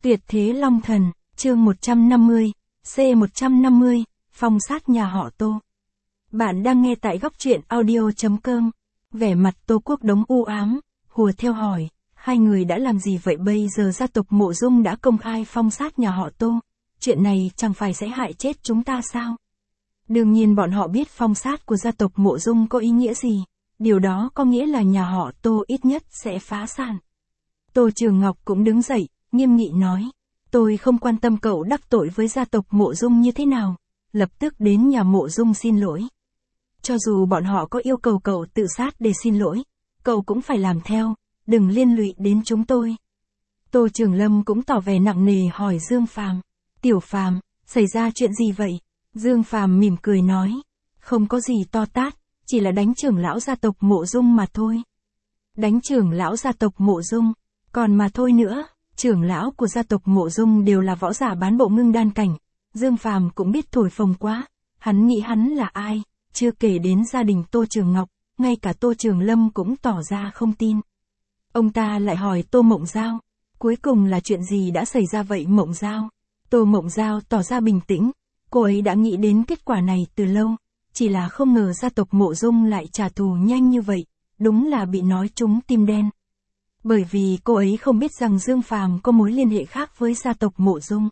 Tuyệt thế Long Thần, chương 150, C150, phong sát nhà họ Tô. Bạn đang nghe tại góc truyện audio.com. Vẻ mặt Tô Quốc Đống u ám, hùa theo hỏi, hai người đã làm gì vậy? Bây giờ gia tộc Mộ Dung đã công khai phong sát nhà họ Tô, chuyện này chẳng phải sẽ hại chết chúng ta sao? Đương nhiên bọn họ biết phong sát của gia tộc Mộ Dung có ý nghĩa gì, điều đó có nghĩa là nhà họ Tô ít nhất sẽ phá sản. Tô Trường Ngọc cũng đứng dậy, nghiêm nghị nói, tôi không quan tâm cậu đắc tội với gia tộc Mộ Dung như thế nào, lập tức đến nhà Mộ Dung xin lỗi. Cho dù bọn họ có yêu cầu cậu tự sát để xin lỗi, cậu cũng phải làm theo, đừng liên lụy đến chúng tôi. Tô Trường Lâm cũng tỏ vẻ nặng nề hỏi Dương Phàm, Tiểu Phàm, xảy ra chuyện gì vậy? Dương Phàm mỉm cười nói, không có gì to tát, chỉ là đánh trưởng lão gia tộc Mộ Dung mà thôi. Đánh trưởng lão gia tộc Mộ Dung, còn mà thôi nữa, trưởng lão của gia tộc Mộ Dung đều là võ giả bán bộ ngưng đan cảnh. Dương Phàm cũng biết thổi phồng quá, hắn nghĩ hắn là ai, chưa kể đến gia đình Tô Trường Ngọc, ngay cả Tô Trường Lâm cũng tỏ ra không tin. Ông ta lại hỏi Tô Mộng Giao, cuối cùng là chuyện gì đã xảy ra vậy Mộng Giao? Tô Mộng Giao tỏ ra bình tĩnh, cô ấy đã nghĩ đến kết quả này từ lâu, chỉ là không ngờ gia tộc Mộ Dung lại trả thù nhanh như vậy, đúng là bị nói trúng tim đen. Bởi vì cô ấy không biết rằng Dương Phàm có mối liên hệ khác với gia tộc Mộ Dung.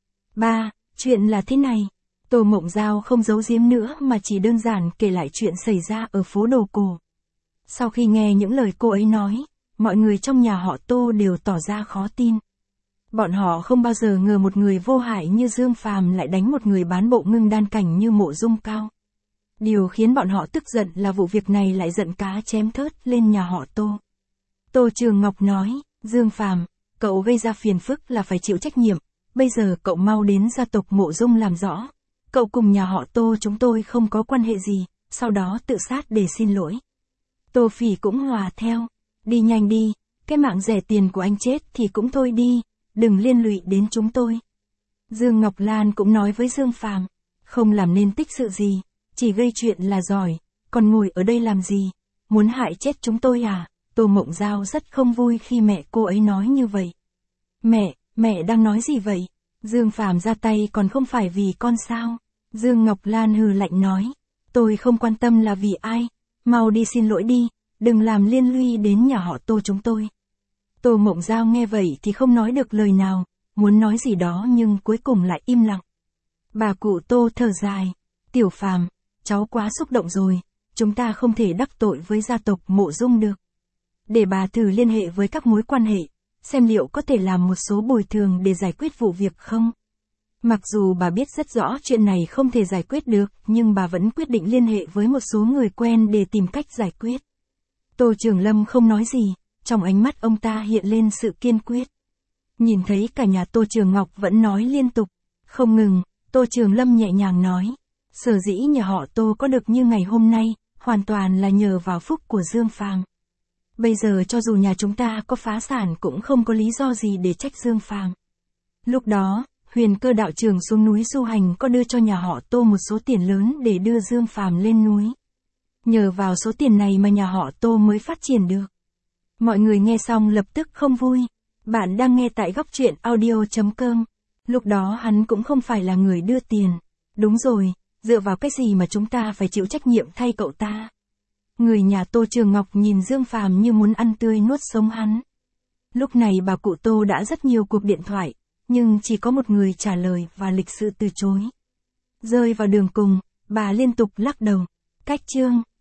Chuyện là thế này. Tô Mộng Giao không giấu giếm nữa mà chỉ đơn giản kể lại chuyện xảy ra ở phố Đồ Cổ. Sau khi nghe những lời cô ấy nói, mọi người trong nhà họ Tô đều tỏ ra khó tin. Bọn họ không bao giờ ngờ một người vô hại như Dương Phàm lại đánh một người bán bộ ngưng đan cảnh như Mộ Dung Cao. Điều khiến bọn họ tức giận là vụ việc này lại giận cá chém thớt lên nhà họ Tô. Tô Trường Ngọc nói, Dương Phàm, cậu gây ra phiền phức là phải chịu trách nhiệm, bây giờ cậu mau đến gia tộc Mộ Dung làm rõ. Cậu cùng nhà họ Tô chúng tôi không có quan hệ gì, sau đó tự sát để xin lỗi. Tô Phỉ cũng hòa theo, đi nhanh đi, cái mạng rẻ tiền của anh chết thì cũng thôi đi, đừng liên lụy đến chúng tôi. Dương Ngọc Lan cũng nói với Dương Phàm, không làm nên tích sự gì, chỉ gây chuyện là giỏi, còn ngồi ở đây làm gì, muốn hại chết chúng tôi à? Tô Mộng Giao rất không vui khi mẹ cô ấy nói như vậy. Mẹ đang nói gì vậy? Dương Phàm ra tay còn không phải vì con sao? Dương Ngọc Lan hừ lạnh nói, tôi không quan tâm là vì ai, mau đi xin lỗi đi, đừng làm liên lụy đến nhà họ Tô chúng tôi. Tô Mộng Giao nghe vậy thì không nói được lời nào, muốn nói gì đó nhưng cuối cùng lại im lặng. Bà cụ Tô thở dài, Tiểu Phàm, cháu quá xúc động rồi, chúng ta không thể đắc tội với gia tộc Mộ Dung được. Để bà thử liên hệ với các mối quan hệ, xem liệu có thể làm một số bồi thường để giải quyết vụ việc không. Mặc dù bà biết rất rõ chuyện này không thể giải quyết được, nhưng bà vẫn quyết định liên hệ với một số người quen để tìm cách giải quyết. Tô Trường Lâm không nói gì, trong ánh mắt ông ta hiện lên sự kiên quyết. Nhìn thấy cả nhà Tô Trường Ngọc vẫn nói liên tục, không ngừng, Tô Trường Lâm nhẹ nhàng nói, sở dĩ nhà họ Tô có được như ngày hôm nay, hoàn toàn là nhờ vào phúc của Dương Phàm. Bây giờ cho dù nhà chúng ta có phá sản cũng không có lý do gì để trách Dương Phàm. Lúc đó, Huyền Cơ đạo trưởng xuống núi du hành có đưa cho nhà họ Tô một số tiền lớn để đưa Dương Phàm lên núi. Nhờ vào số tiền này mà nhà họ Tô mới phát triển được. Mọi người nghe xong lập tức không vui. Bạn đang nghe tại góc truyện audio.com. Lúc đó hắn cũng không phải là người đưa tiền. Đúng rồi, dựa vào cái gì mà chúng ta phải chịu trách nhiệm thay cậu ta? Người nhà Tô Trường Ngọc nhìn Dương Phàm như muốn ăn tươi nuốt sống hắn. Lúc này bà cụ Tô đã rất nhiều cuộc điện thoại, nhưng chỉ có một người trả lời và lịch sự từ chối. Rơi vào đường cùng, bà liên tục lắc đầu. Cách chương